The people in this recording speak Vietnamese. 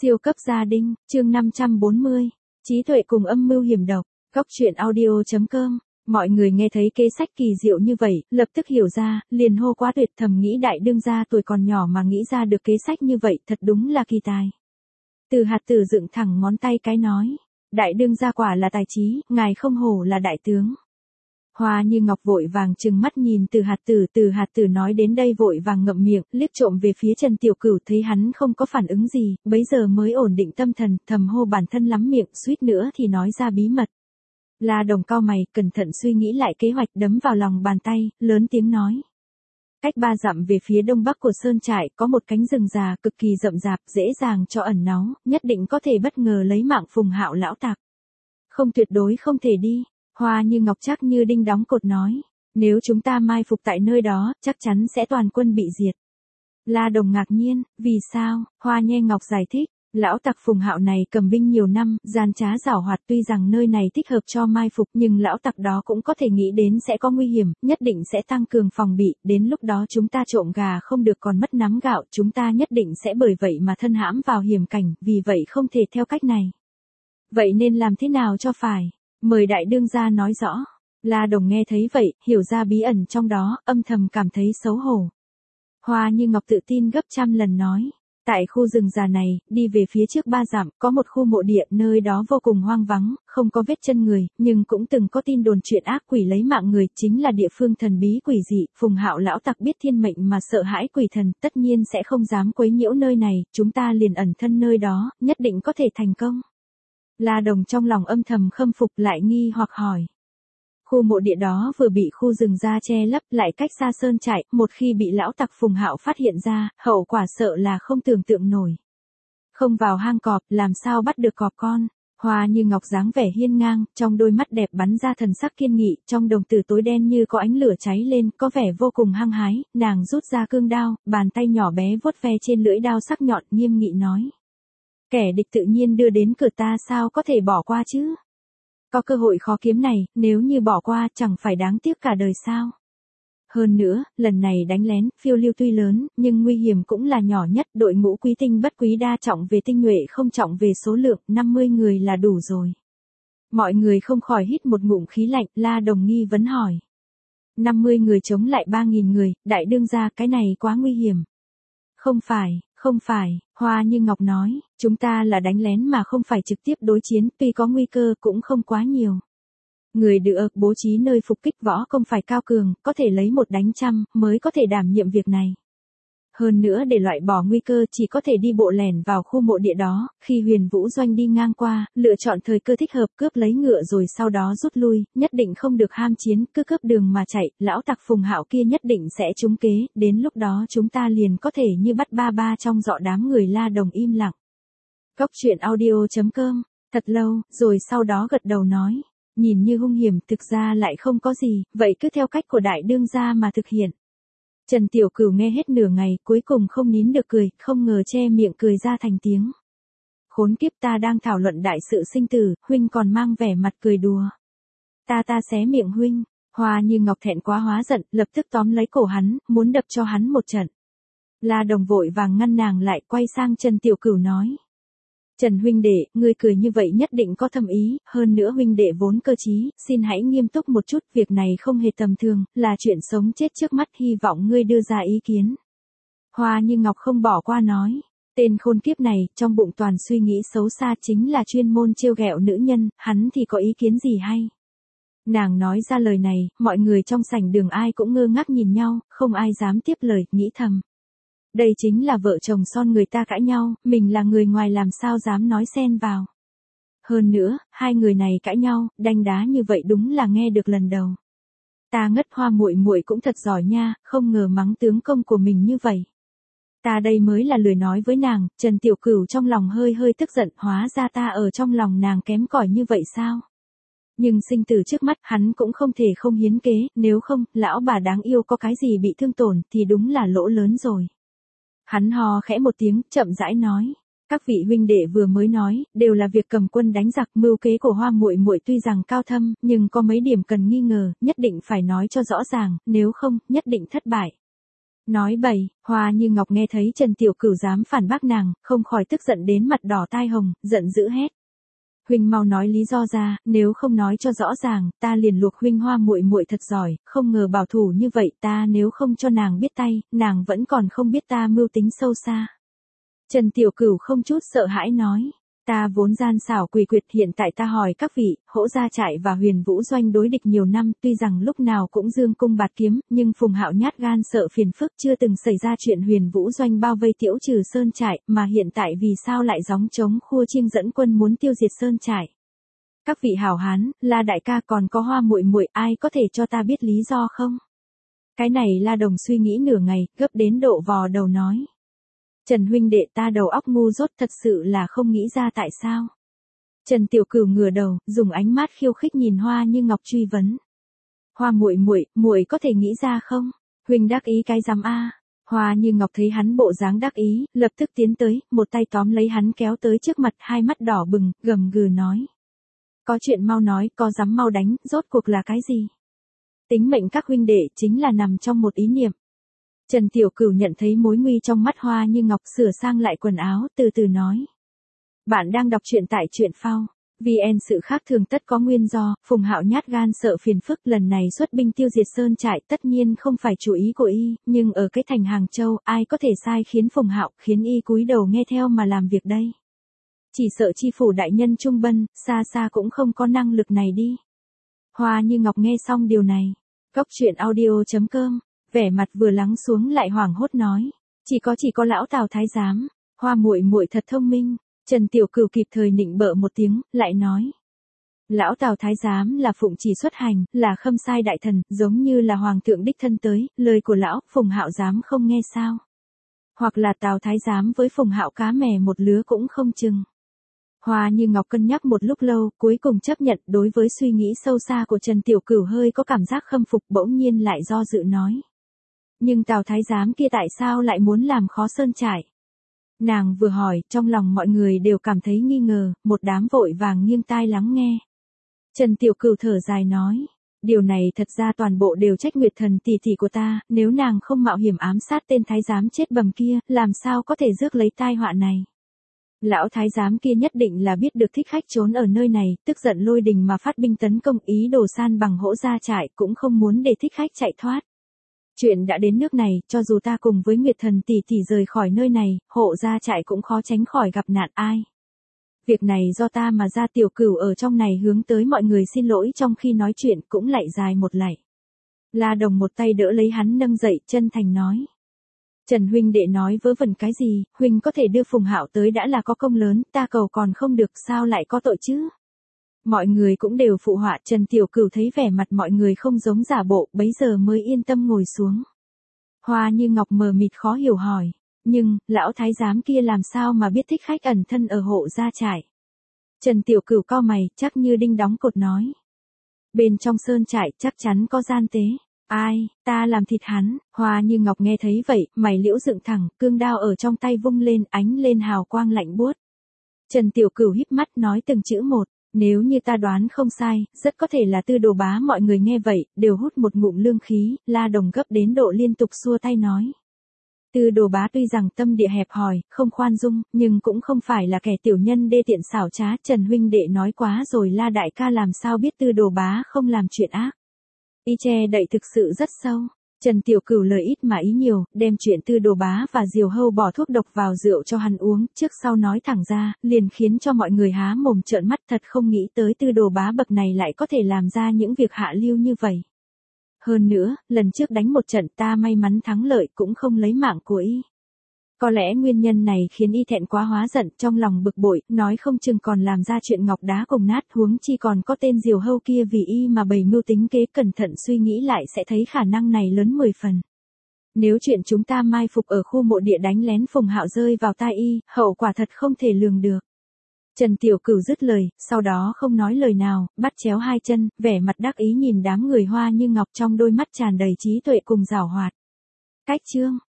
Siêu cấp gia đình, chương 540. Trí tuệ cùng âm mưu hiểm độc. Góc truyện audio.com. Mọi người nghe thấy kế sách kỳ diệu như vậy, lập tức hiểu ra, liền hô quá tuyệt, thầm nghĩ đại đương gia tuổi còn nhỏ mà nghĩ ra được kế sách như vậy, thật đúng là kỳ tài. Từ Hạt Tử dựng thẳng ngón tay cái nói, đại đương gia quả là tài trí, ngài không hổ là đại tướng. Hoa Như Ngọc vội vàng trừng mắt nhìn Từ Hạt Tử nói đến đây vội vàng ngậm miệng, liếc trộm về phía Trần Tiểu Cửu, thấy hắn không có phản ứng gì, bấy giờ mới ổn định tâm thần, thầm hô bản thân lắm miệng, suýt nữa thì nói ra bí mật. La Đồng cau mày, cẩn thận suy nghĩ lại kế hoạch, đấm vào lòng bàn tay, lớn tiếng nói. Cách 3 dặm về phía đông bắc của sơn trại có một cánh rừng già cực kỳ rậm rạp, dễ dàng cho ẩn náu, nhất định có thể bất ngờ lấy mạng Phùng Hạo lão tặc. Không, tuyệt đối không thể đi. Hoa Như Ngọc chắc như đinh đóng cột nói, nếu chúng ta mai phục tại nơi đó, chắc chắn sẽ toàn quân bị diệt. La Đồng ngạc nhiên, vì sao? Hoa Như Ngọc giải thích, lão tặc Phùng Hạo này cầm binh nhiều năm, gian trá giảo hoạt, tuy rằng nơi này thích hợp cho mai phục nhưng lão tặc đó cũng có thể nghĩ đến sẽ có nguy hiểm, nhất định sẽ tăng cường phòng bị, đến lúc đó chúng ta trộm gà không được còn mất nắm gạo, chúng ta nhất định sẽ bởi vậy mà thân hãm vào hiểm cảnh, vì vậy không thể theo cách này. Vậy nên làm thế nào cho phải? Mời đại đương gia nói rõ. La Đồng nghe thấy vậy, hiểu ra bí ẩn trong đó, âm thầm cảm thấy xấu hổ. Hoa Như Ngọc tự tin gấp trăm lần nói, tại khu rừng già này, đi về phía trước 3 dặm, có một khu mộ địa, nơi đó vô cùng hoang vắng, không có vết chân người, nhưng cũng từng có tin đồn chuyện ác quỷ lấy mạng người, chính là địa phương thần bí quỷ dị, Phùng Hạo lão tặc biết thiên mệnh mà sợ hãi quỷ thần, tất nhiên sẽ không dám quấy nhiễu nơi này, chúng ta liền ẩn thân nơi đó, nhất định có thể thành công. La Đồng trong lòng âm thầm khâm phục, lại nghi hoặc hỏi. Khu mộ địa đó vừa bị khu rừng già che lấp, lại cách xa sơn trại, một khi bị lão tặc Phùng Hạo phát hiện ra, hậu quả sợ là không tưởng tượng nổi. Không vào hang cọp, làm sao bắt được cọp con? Hoa Như Ngọc dáng vẻ hiên ngang, trong đôi mắt đẹp bắn ra thần sắc kiên nghị, trong đồng tử tối đen như có ánh lửa cháy lên, có vẻ vô cùng hăng hái, nàng rút ra cương đao, bàn tay nhỏ bé vuốt ve trên lưỡi đao sắc nhọn, nghiêm nghị nói. Kẻ địch tự nhiên đưa đến cửa ta, sao có thể bỏ qua chứ? Có cơ hội khó kiếm này, nếu như bỏ qua chẳng phải đáng tiếc cả đời sao? Hơn nữa, lần này đánh lén, phiêu lưu tuy lớn, nhưng nguy hiểm cũng là nhỏ nhất, đội ngũ quý tinh bất quý đa trọng về tinh nhuệ không trọng về số lượng, 50 người là đủ rồi. Mọi người không khỏi hít một ngụm khí lạnh, La Đồng nghi vấn hỏi. 50 người chống lại 3.000 người, đại đương gia cái này quá nguy hiểm. Không phải, Hoa Như Ngọc nói, chúng ta là đánh lén mà không phải trực tiếp đối chiến, tuy có nguy cơ cũng không quá nhiều. Người được bố trí nơi phục kích võ không phải cao cường, có thể lấy 1 đánh trăm, mới có thể đảm nhiệm việc này. Hơn nữa để loại bỏ nguy cơ chỉ có thể đi bộ lẻn vào khu mộ địa đó, khi Huyền Vũ Doanh đi ngang qua, lựa chọn thời cơ thích hợp cướp lấy ngựa rồi sau đó rút lui, nhất định không được ham chiến, cứ cướp đường mà chạy, lão tặc Phùng Hạo kia nhất định sẽ trúng kế, đến lúc đó chúng ta liền có thể như bắt ba ba trong dọ đám người. La Đồng im lặng. Góc truyện audio.com, thật lâu, rồi sau đó gật đầu nói, nhìn như hung hiểm thực ra lại không có gì, vậy cứ theo cách của đại đương gia mà thực hiện. Trần Tiểu Cửu nghe hết nửa ngày, cuối cùng không nín được cười, không ngờ che miệng cười ra thành tiếng. Khốn kiếp, ta đang thảo luận đại sự sinh tử, huynh còn mang vẻ mặt cười đùa. Ta xé miệng huynh. Hoa Như Ngọc thẹn quá hóa giận, lập tức tóm lấy cổ hắn, muốn đập cho hắn một trận. La Đồng vội vàng ngăn nàng lại, quay sang Trần Tiểu Cửu nói. Trần huynh đệ, ngươi cười như vậy nhất định có thâm ý, hơn nữa huynh đệ vốn cơ trí, xin hãy nghiêm túc một chút, việc này không hề tầm thường, là chuyện sống chết trước mắt, hy vọng ngươi đưa ra ý kiến. Hoa Như Ngọc không bỏ qua nói, tên khôn kiếp này, trong bụng toàn suy nghĩ xấu xa, chính là chuyên môn trêu ghẹo nữ nhân, hắn thì có ý kiến gì hay? Nàng nói ra lời này, mọi người trong sảnh đường ai cũng ngơ ngác nhìn nhau, không ai dám tiếp lời, nghĩ thầm. Đây chính là vợ chồng son người ta cãi nhau, mình là người ngoài làm sao dám nói xen vào. Hơn nữa, hai người này cãi nhau, đanh đá như vậy đúng là nghe được lần đầu. Ta ngất, Hoa muội muội cũng thật giỏi nha, không ngờ mắng tướng công của mình như vậy. Ta đây mới là lười nói với nàng. Trần Tiểu Cửu trong lòng hơi tức giận, hóa ra ta ở trong lòng nàng kém cỏi như vậy sao? Nhưng sinh tử trước mắt, hắn cũng không thể không hiến kế, nếu không, lão bà đáng yêu có cái gì bị thương tổn, thì đúng là lỗ lớn rồi. Hắn hò khẽ một tiếng, chậm rãi nói, các vị huynh đệ vừa mới nói, đều là việc cầm quân đánh giặc, mưu kế của Hoa muội muội tuy rằng cao thâm, nhưng có mấy điểm cần nghi ngờ, nhất định phải nói cho rõ ràng, nếu không, nhất định thất bại. Nói bậy, Hoa Như Ngọc nghe thấy Trần Tiểu Cửu dám phản bác nàng, không khỏi tức giận đến mặt đỏ tai hồng, giận dữ hét. Huynh mau nói lý do ra, nếu không nói cho rõ ràng, ta liền luộc huynh Hoa muội muội thật giỏi, không ngờ bảo thủ như vậy, ta nếu không cho nàng biết tay, nàng vẫn còn không biết ta mưu tính sâu xa. Trần Tiểu Cửu không chút sợ hãi nói. Ta vốn gian xảo quỷ quyệt, hiện tại ta hỏi các vị, Hỗ Gia Trại và Huyền Vũ Doanh đối địch nhiều năm, tuy rằng lúc nào cũng dương cung bạt kiếm, nhưng Phùng Hạo nhát gan sợ phiền phức, chưa từng xảy ra chuyện Huyền Vũ Doanh bao vây Tiễu Trừ Sơn Trại, mà hiện tại vì sao lại gióng trống khua chiêng dẫn quân muốn tiêu diệt Sơn Trại. Các vị hảo hán, La đại ca còn có Hoa muội muội, ai có thể cho ta biết lý do không? Cái này La Đồng suy nghĩ nửa ngày, gấp đến độ vò đầu nói. Trần huynh đệ, ta đầu óc ngu dốt, thật sự là không nghĩ ra tại sao. Trần Tiểu Cửu ngửa đầu, dùng ánh mắt khiêu khích nhìn Hoa Như Ngọc truy vấn. Hoa muội muội, muội có thể nghĩ ra không? Huynh đắc ý cái rắm a. Hoa Như Ngọc thấy hắn bộ dáng đắc ý, lập tức tiến tới, một tay tóm lấy hắn kéo tới trước mặt, hai mắt đỏ bừng, gầm gừ nói. Có chuyện mau nói, có dám mau đánh, rốt cuộc là cái gì? Tính mệnh các huynh đệ chính là nằm trong một ý niệm. Trần Tiểu Cửu nhận thấy mối nguy trong mắt Hoa Như Ngọc, sửa sang lại quần áo, từ từ nói. Bạn đang đọc truyện tại truyện phao. VN, sự khác thường tất có nguyên do, Phùng Hạo nhát gan sợ phiền phức, lần này xuất binh tiêu diệt Sơn Trại tất nhiên không phải chủ ý của y, nhưng ở cái thành Hàng Châu, ai có thể sai khiến Phùng Hạo, khiến y cúi đầu nghe theo mà làm việc đây. Chỉ sợ chi phủ đại nhân Trung Bân, xa xa cũng không có năng lực này đi. Hoa Như Ngọc nghe xong điều này. Góc truyện audio.com, vẻ mặt vừa lắng xuống lại hoảng hốt nói. Chỉ có lão Tào Thái giám, Hoa muội muội thật thông minh. Trần Tiểu Cửu kịp thời nịnh bợ một tiếng, lại nói. Lão Tào Thái giám là phụng chỉ xuất hành, là khâm sai đại thần, giống như là hoàng thượng đích thân tới, lời của lão, Phùng Hạo dám không nghe sao? Hoặc là Tào Thái giám với Phùng Hạo cá mè một lứa cũng không chừng. Hoa Như Ngọc cân nhắc một lúc lâu, cuối cùng chấp nhận. Đối với suy nghĩ sâu xa của Trần Tiểu Cửu hơi có cảm giác khâm phục, bỗng nhiên lại do dự nói. Nhưng Tào Thái giám kia tại sao lại muốn làm khó Sơn Trại? Nàng vừa hỏi, trong lòng mọi người đều cảm thấy nghi ngờ, một đám vội vàng nghiêng tai lắng nghe. Trần Tiểu Cửu thở dài nói, điều này thật ra toàn bộ đều trách Nguyệt Thần tỷ tỷ của ta, nếu nàng không mạo hiểm ám sát tên thái giám chết bầm kia, làm sao có thể rước lấy tai họa này. Lão thái giám kia nhất định là biết được thích khách trốn ở nơi này, tức giận lôi đình mà phát binh tấn công, ý đồ san bằng Hỗ Gia Trại, cũng không muốn để thích khách chạy thoát. Chuyện đã đến nước này, cho dù ta cùng với Nguyệt Thần tỷ tỷ rời khỏi nơi này, Hộ Gia Trại cũng khó tránh khỏi gặp nạn ai. Việc này do ta mà ra. Tiểu Cửu ở trong này hướng tới mọi người xin lỗi, trong khi nói chuyện cũng lạy dài một lạy. La Đồng một tay đỡ lấy hắn nâng dậy, chân thành nói. Trần huynh đệ nói vớ vẩn cái gì, huynh có thể đưa Phùng Hạo tới đã là có công lớn, ta cầu còn không được, sao lại có tội chứ? Mọi người cũng đều phụ họa. Trần Tiểu Cửu thấy vẻ mặt mọi người không giống giả bộ, bấy giờ mới yên tâm ngồi xuống. Hoa Như Ngọc mờ mịt khó hiểu hỏi, nhưng, lão thái giám kia làm sao mà biết thích khách ẩn thân ở Hộ Gia Trại? Trần Tiểu Cửu cau mày, chắc như đinh đóng cột nói. Bên trong Sơn Trại chắc chắn có gian tế. Ai, ta làm thịt hắn. Hoa Như Ngọc nghe thấy vậy, mày liễu dựng thẳng, cương đao ở trong tay vung lên, ánh lên hào quang lạnh buốt. Trần Tiểu Cửu híp mắt nói từng chữ một. Nếu như ta đoán không sai, rất có thể là Tư Đồ Bá. Mọi người nghe vậy, đều hút một ngụm lương khí. La Đồng gấp đến độ liên tục xua tay nói. Tư Đồ Bá tuy rằng tâm địa hẹp hòi, không khoan dung, nhưng cũng không phải là kẻ tiểu nhân đê tiện xảo trá. Trần huynh đệ nói quá rồi, La đại ca làm sao biết Tư Đồ Bá không làm chuyện ác. Y che đậy thực sự rất sâu. Trần Tiểu Cửu lời ít mà ý nhiều, đem chuyện Tư Đồ Bá và Diều Hâu bỏ thuốc độc vào rượu cho hắn uống, trước sau nói thẳng ra, liền khiến cho mọi người há mồm trợn mắt, thật không nghĩ tới Tư Đồ Bá bậc này lại có thể làm ra những việc hạ lưu như vậy. Hơn nữa, lần trước đánh một trận ta may mắn thắng lợi cũng không lấy mạng của y. Có lẽ nguyên nhân này khiến y thẹn quá hóa giận, trong lòng bực bội, nói không chừng còn làm ra chuyện ngọc đá cùng nát, huống chi còn có tên Diều Hâu kia vì y mà bày mưu tính kế. Cẩn thận suy nghĩ lại sẽ thấy khả năng này lớn 10 phần. Nếu chuyện chúng ta mai phục ở khu mộ địa đánh lén Phùng Hạo rơi vào tai y, hậu quả thật không thể lường được. Trần Tiểu Cửu dứt lời, sau đó không nói lời nào, bắt chéo hai chân, vẻ mặt đắc ý nhìn đám người Hoa Như Ngọc, trong đôi mắt tràn đầy trí tuệ cùng giảo hoạt. Cách chương